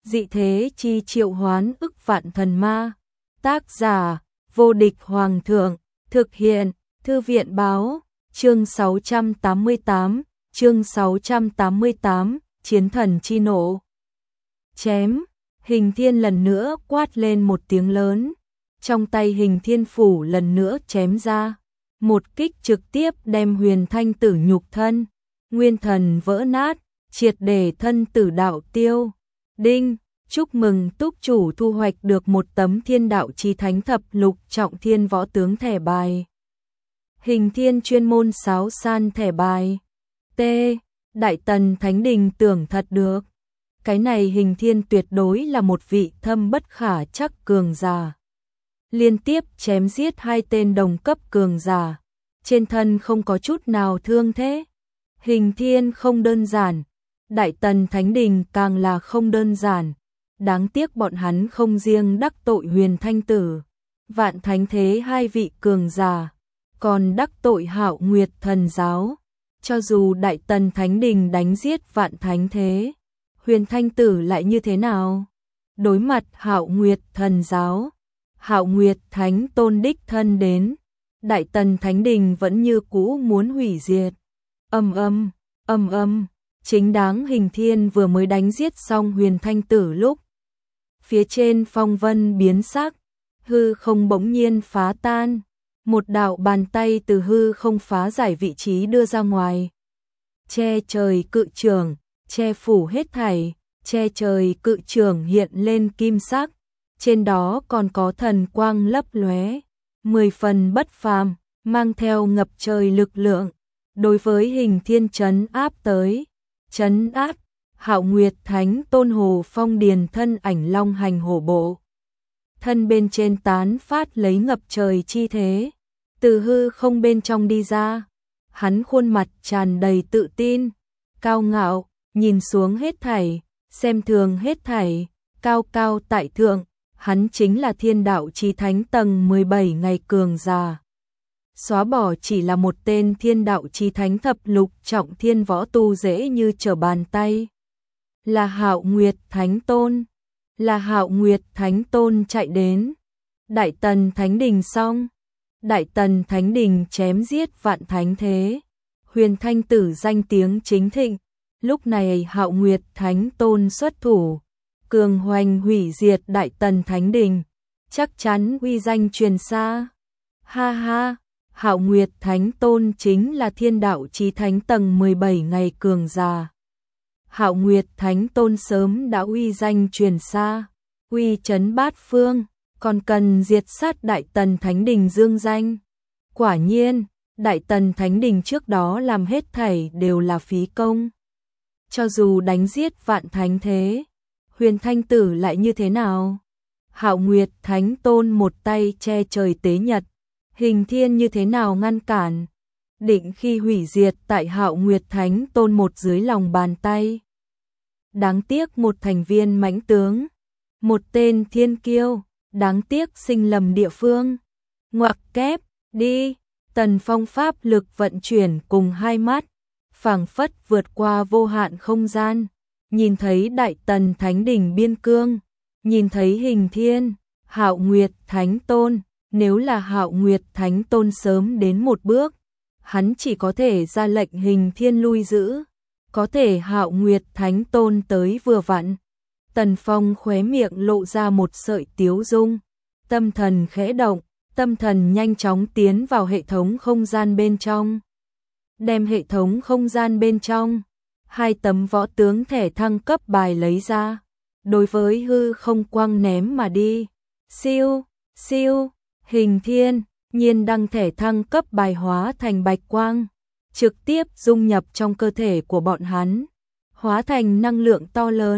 dị thế chi triệu hoán ức vạn thần ma. Tác giả, vô địch hoàng thượng, thực hiện, thư viện báo, chương 688, chiến thần chi nộ. Chém, Hình Thiên lần nữa quát lên một tiếng lớn, trong tay Hình Thiên phủ lần nữa chém ra, một kích trực tiếp đem Huyền Thanh Tử nhục thân, nguyên thần vỡ nát, triệt để thân tử đạo tiêu. Đinh, chúc mừng túc chủ thu hoạch được một tấm Thiên Đạo Chí Thánh Thập Lục Trọng Thiên Võ Tướng thẻ bài. Hình Thiên chuyên môn sáo san thẻ bài. T. Đại Tần Thánh Đình tưởng thật được. Cái này Hình Thiên tuyệt đối là một vị thâm bất khả chắc cường giả. Liên tiếp chém giết 2 tên đồng cấp cường giả, trên thân không có chút nào thương thế. Hình Thiên không đơn giản, Đại Tần Thánh Đình càng là không đơn giản. Đáng tiếc bọn hắn không riêng đắc tội Huyền Thanh Tử, Vạn Thánh Thế 2 vị cường giả, còn đắc tội Hạo Nguyệt Thần Giáo. Cho dù Đại Tần Thánh Đình đánh giết Vạn Thánh Thế, Huyền Thanh Tử lại như thế nào? Đối mặt Hạo Nguyệt Thần Giáo, Hạo Nguyệt Thánh Tôn đích thân đến, Đại Tần Thánh Đình vẫn như cũ muốn hủy diệt. Chính đáng Hình Thiên vừa mới đánh giết xong Huyền Thanh Tử lúc, phía trên phong vân biến sắc, hư không bỗng nhiên phá tan, một đạo bàn tay từ hư không phá giải vị trí đưa ra ngoài. Che trời cự trường, che phủ hết thảy, che trời cự trường hiện lên kim sắc, trên đó còn có thần quang lấp lóe, 10 phần bất phàm, mang theo ngập trời lực lượng, đối với Hình Thiên trấn áp tới. Trấn áp, Hạo Nguyệt Thánh Tôn Hồ Phong Điền thân ảnh long hành hổ bộ. Thân bên trên tán phát lấy ngập trời chi thế, từ hư không bên trong đi ra. Hắn khuôn mặt tràn đầy tự tin, cao ngạo, nhìn xuống hết thảy, xem thường hết thảy, cao cao tại thượng. Hắn chính là Thiên Đạo Chí Thánh tầng 17 ngày cường giả. Xóa bỏ chỉ là một tên Thiên Đạo Chí Thánh Thập Lục Trọng Thiên võ tu dễ như trở bàn tay. Là Hạo Nguyệt Thánh Tôn. Là Hạo Nguyệt Thánh Tôn chạy đến. Đại Tần Thánh Đình xong. Đại Tần Thánh Đình chém giết Vạn Thánh Thế. Huyền Thanh Tử danh tiếng chính thịnh. Lúc này Hạo Nguyệt Thánh Tôn xuất thủ, cường hoành hủy diệt Đại Tần Thánh Đình, chắc chắn uy danh truyền xa. Ha ha, Hạo Nguyệt Thánh Tôn chính là Thiên Đạo Chí Thánh tầng 17 ngày cường giả. Hạo Nguyệt Thánh Tôn sớm đã uy danh truyền xa, uy chấn bát phương, còn cần diệt sát Đại Tần Thánh Đình dương danh. Quả nhiên, Đại Tần Thánh Đình trước đó làm hết thảy đều là phí công. Cho dù đánh giết Vạn Thánh Thế, Huyền Thanh Tử lại như thế nào? Hạo Nguyệt Thánh Tôn một tay che trời tế nhật, Hình Thiên như thế nào ngăn cản? Định khi hủy diệt tại Hạo Nguyệt Thánh Tôn một dưới lòng bàn tay. Đáng tiếc một thành viên mãnh tướng, một tên thiên kiêu, đáng tiếc sinh lầm địa phương. Ngoặc kép, đi, Tần Phong pháp lực vận chuyển cùng hai mắt, phảng phất vượt qua vô hạn không gian, nhìn thấy Đại Tần Thánh Đình biên cương, nhìn thấy Hình Thiên, Hạo Nguyệt Thánh Tôn. Nếu là Hạo Nguyệt Thánh Tôn sớm đến một bước, hắn chỉ có thể ra lệnh Hình Thiên lui giữ, có thể Hạo Nguyệt Thánh Tôn tới vừa vặn. Tần Phong khóe miệng lộ ra một sợi tiếu dung, tâm thần khẽ động, tâm thần nhanh chóng tiến vào hệ thống không gian bên trong. Đem hệ thống không gian bên trong, 2 tấm võ tướng thẻ thăng cấp bài lấy ra, đối với hư không quang ném mà đi. Siêu, siêu, Hình Thiên, nhiên đăng thẻ thăng cấp bài hóa thành bạch quang, trực tiếp dung nhập trong cơ thể của bọn hắn, hóa thành năng lượng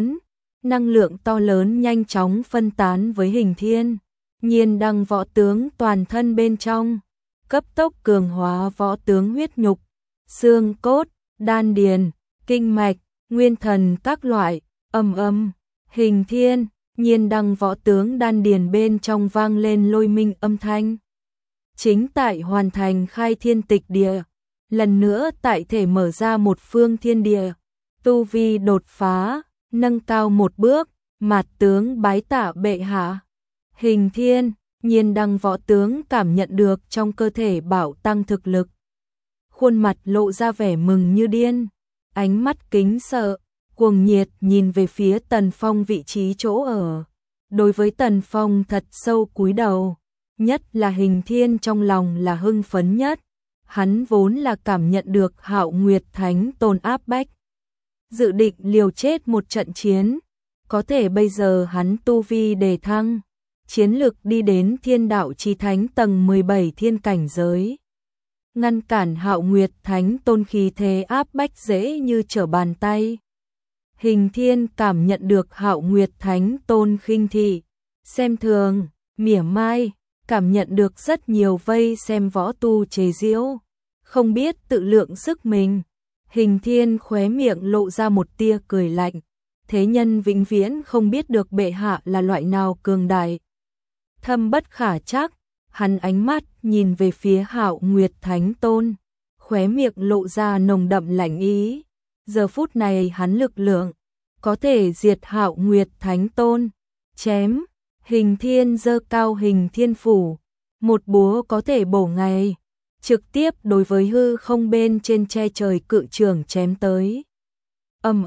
to lớn nhanh chóng phân tán với Hình Thiên. Nhiên đăng võ tướng toàn thân bên trong, cấp tốc cường hóa võ tướng huyết nhục, xương cốt, đan điền, kinh mạch, nguyên thần các loại. Hình Thiên, nhiên đăng võ tướng đan điền bên trong vang lên lôi minh âm thanh. Chính tại hoàn thành khai thiên tịch địa, lần nữa tại thể mở ra một phương thiên địa, tu vi đột phá, nâng cao một bước, Mạt tướng bái tạ bệ hạ. Hình Thiên, Nhiên Đăng võ tướng cảm nhận được trong cơ thể bảo tăng thực lực. Khuôn mặt lộ ra vẻ mừng như điên, ánh mắt kính sợ, cuồng nhiệt nhìn về phía Tần Phong vị trí chỗ ở. Đối với Tần Phong thật sâu cúi đầu, nhất là Hình Thiên trong lòng là hưng phấn nhất. Hắn vốn là cảm nhận được Hạo Nguyệt Thánh Tôn áp bách, dự định liều chết một trận chiến, có thể bây giờ hắn tu vi đề thăng, chiến lực đi đến Thiên Đạo Chí Thánh tầng 17 thiên cảnh giới. Ngăn cản Hạo Nguyệt Thánh Tôn khí thế áp bách dễ như trở bàn tay. Hình Thiên cảm nhận được Hạo Nguyệt Thánh Tôn khinh thị, xem thường, mỉa mai, cảm nhận được rất nhiều vây xem võ tu chế giễu, không biết tự lượng sức mình. Hình Thiên khóe miệng lộ ra một tia cười lạnh, thế nhân vĩnh viễn không biết được bệ hạ là loại nào cường đại. Thâm bất khả trắc, hắn ánh mắt nhìn về phía Hạo Nguyệt Thánh Tôn, khóe miệng lộ ra nồng đậm lạnh ý. Giờ phút này hắn lực lượng có thể diệt Hạo Nguyệt Thánh Tôn. Chém, Hình Thiên giơ cao Hình Thiên phủ, một búa có thể bổ ngày, trực tiếp đối với hư không bên trên che trời cự trường chém tới. Ầm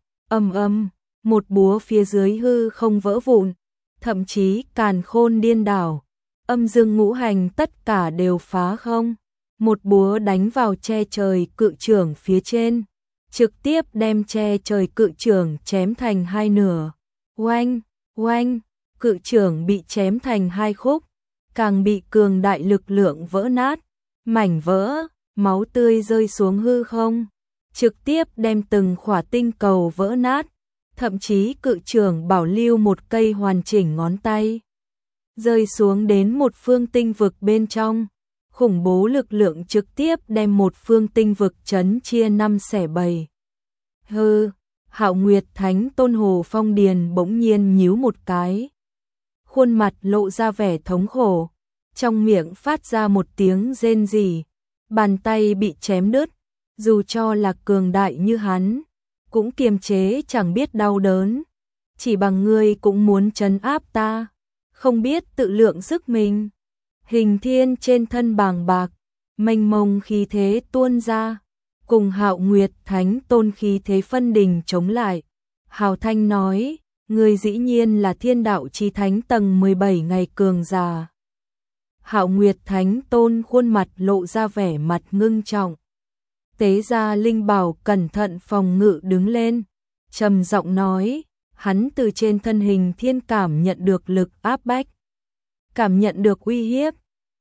ầm, một búa phía dưới hư không vỡ vụn, thậm chí càn khôn điên đảo, âm dương ngũ hành tất cả đều phá không. Một búa đánh vào che trời cự trường phía trên, trực tiếp đem che trời cự trường chém thành hai nửa. Oanh, oanh, cự trường bị chém thành hai khúc, càng bị cường đại lực lượng vỡ nát, mảnh vỡ, máu tươi rơi xuống hư không, trực tiếp đem từng khỏa tinh cầu vỡ nát, thậm chí cự trường bảo lưu một cây hoàn chỉnh ngón tay, rơi xuống đến một phương tinh vực bên trong. Khủng bố lực lượng trực tiếp đem một phương tinh vực chấn chia 5 xẻ 7. Hạo Nguyệt Thánh Tôn Hồ Phong Điền bỗng nhiên nhíu một cái, khuôn mặt lộ ra vẻ thống khổ, trong miệng phát ra một tiếng rên rỉ, bàn tay bị chém đứt, dù cho là cường đại như hắn, cũng kiềm chế chẳng biết đau đớn, chỉ bằng ngươi cũng muốn trấn áp ta, không biết tự lượng sức mình. Hình Thiên trên thân bàng bạc, mênh mông khí thế tuôn ra, cùng Hạo Nguyệt Thánh Tôn khí thế phân đình chống lại. Hào Thanh nói, ngươi dĩ nhiên là Thiên Đạo Chí Thánh tầng 17 ngày cường giả. Hạo Nguyệt Thánh Tôn khuôn mặt lộ ra vẻ mặt ngưng trọng, tế ra linh bảo cẩn thận phòng ngự đứng lên, trầm giọng nói, hắn từ trên thân Hình Thiên cảm nhận được lực áp bách, cảm nhận được uy hiếp.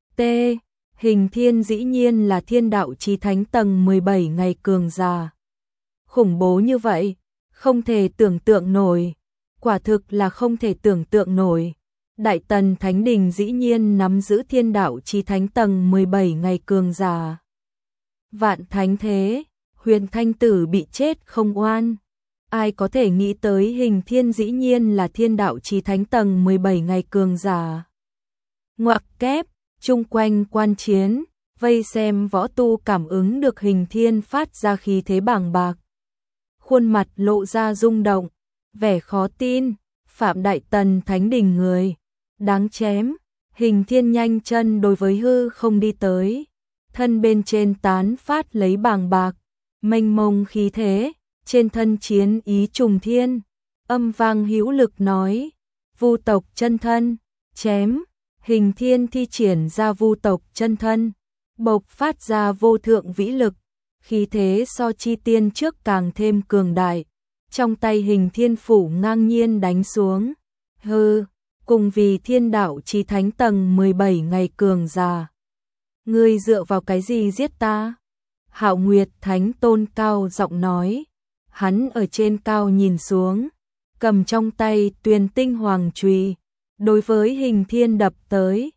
Hình Thiên dĩ nhiên là Thiên Đạo Chí Thánh tầng 17 ngày cường giả. Khủng bố như vậy, không thể tưởng tượng nổi, quả thực là không thể tưởng tượng nổi. Đại Tần Thánh Đình dĩ nhiên nắm giữ Thiên Đạo Chí Thánh tầng 17 ngày cường giả. Vạn thánh thế, Huyền Thanh Tử bị chết không oan. Ai có thể nghĩ tới Hình Thiên dĩ nhiên là Thiên Đạo Chí Thánh tầng 17 ngày cường giả. Ngoặc kép, chung quanh quan chiến, vây xem võ tu cảm ứng được Hình Thiên phát ra khí thế bàng bạc. Khuôn mặt lộ ra rung động, vẻ khó tin, Phạm Đại Tần Thánh Đình người, đáng chém. Hình Thiên nhanh chân đối với hư không đi tới, thân bên trên tán phát lấy bàng bạc, mênh mông khí thế, trên thân chiến ý trùng thiên, âm vang hữu lực nói, Vu tộc chân thân, chém. Hình Thiên thi triển ra vu tộc chân thân, bộc phát ra vô thượng vĩ lực, khí thế so chi tiên trước càng thêm cường đại, trong tay Hình Thiên phủ ngang nhiên đánh xuống. Cùng vì Thiên Đạo Chí Thánh tầng 17 ngày cường giả. Ngươi dựa vào cái gì giết ta? Hạo Nguyệt Thánh Tôn cao giọng nói, hắn ở trên cao nhìn xuống, cầm trong tay Tuyền Tinh Hoàng chùy, đối với Hình Thiên đập tới.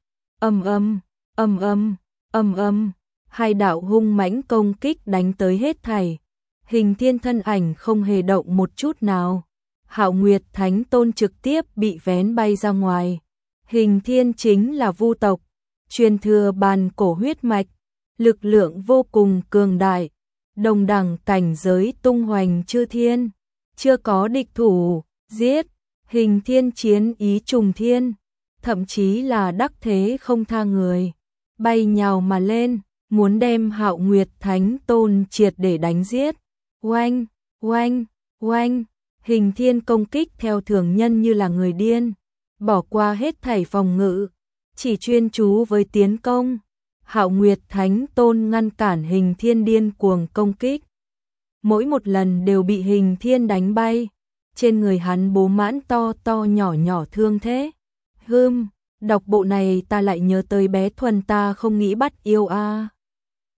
Hai đạo hung mãnh công kích đánh tới hết thảy. Hình Thiên thân ảnh không hề động một chút nào. Hạo Nguyệt Thánh Tôn trực tiếp bị vén bay ra ngoài. Hình Thiên chính là vu tộc, truyền thừa bàn cổ huyết mạch, lực lượng vô cùng cường đại, đồng đẳng cảnh giới tung hoành chư thiên, chưa có địch thủ, giết. Hình thiên chiến ý trùng thiên, thậm chí là đắc thế không tha người, bay nhào mà lên, muốn đem Hạo Nguyệt Thánh Tôn triệt để đánh giết. Oanh, oanh, oanh, Hình thiên công kích theo thường nhân như là người điên, bỏ qua hết thảy phòng ngự, chỉ chuyên chú với tiến công. Hạo Nguyệt Thánh Tôn ngăn cản Hình thiên điên cuồng công kích. Mỗi một lần đều bị Hình thiên đánh bay, trên người hắn bố mãn to to nhỏ nhỏ thương thế. Đọc bộ này ta lại nhớ tới bé Thuần ta không nghĩ bắt yêu a.